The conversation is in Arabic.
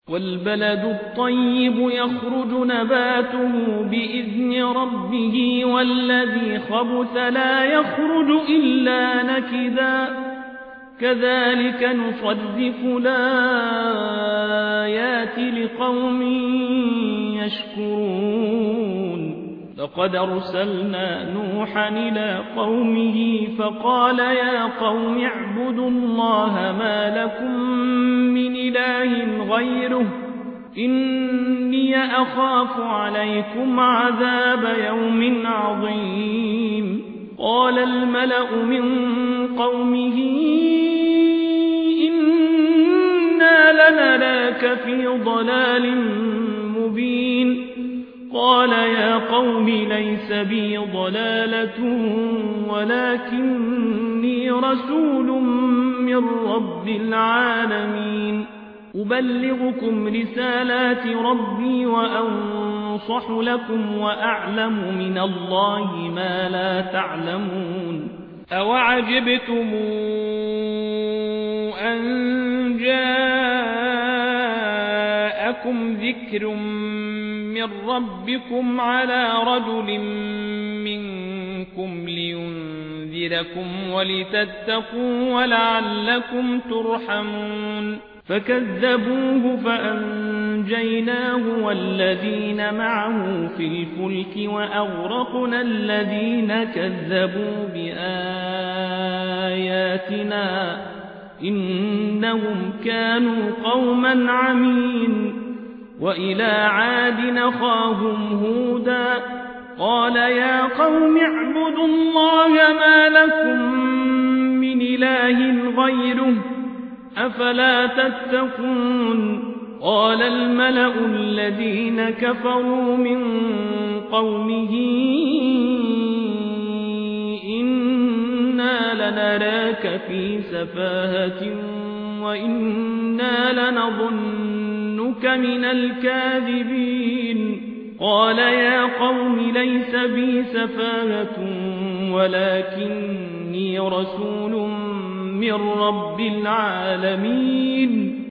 والبلد الطيب يخرج نباته بإذن ربه والذي خبث لا يخرج إلا نكدا كذلك نصرف الآيات لقوم يشكرون لقد أرسلنا نوحا إلى قومه فقال يا قوم اعبدوا الله ما لكم من إله غيره إني أخاف عليكم عذاب يوم عظيم قال الملأ من قومه إنا لنراك في ضلال مبين قال يا قوم ليس بي ضلالة ولكني رسول من رب العالمين أبلغكم رسالات ربي وأنصح لكم وأعلم من الله ما لا تعلمون أوعجبتم أن جاءكم ذكر من ربكم على رجل منكم لينذركم ولتتقوا ولعلكم ترحمون فكذبوه فأنجيناه والذين معه في الفلك وأغرقنا الذين كذبوا بآياتنا إنهم كانوا قوما عمين وإلى عاد أخاهم هودا قال يا قوم اعبدوا الله ما لكم من إله غيره أفلا تتقون قال الملأ الذين كفروا من قومه إنا لنراك في سفاهة وإنا لنظنك من الكاذبين قال يا قوم ليس بي سفاهة ولكني رسول من رب العالمين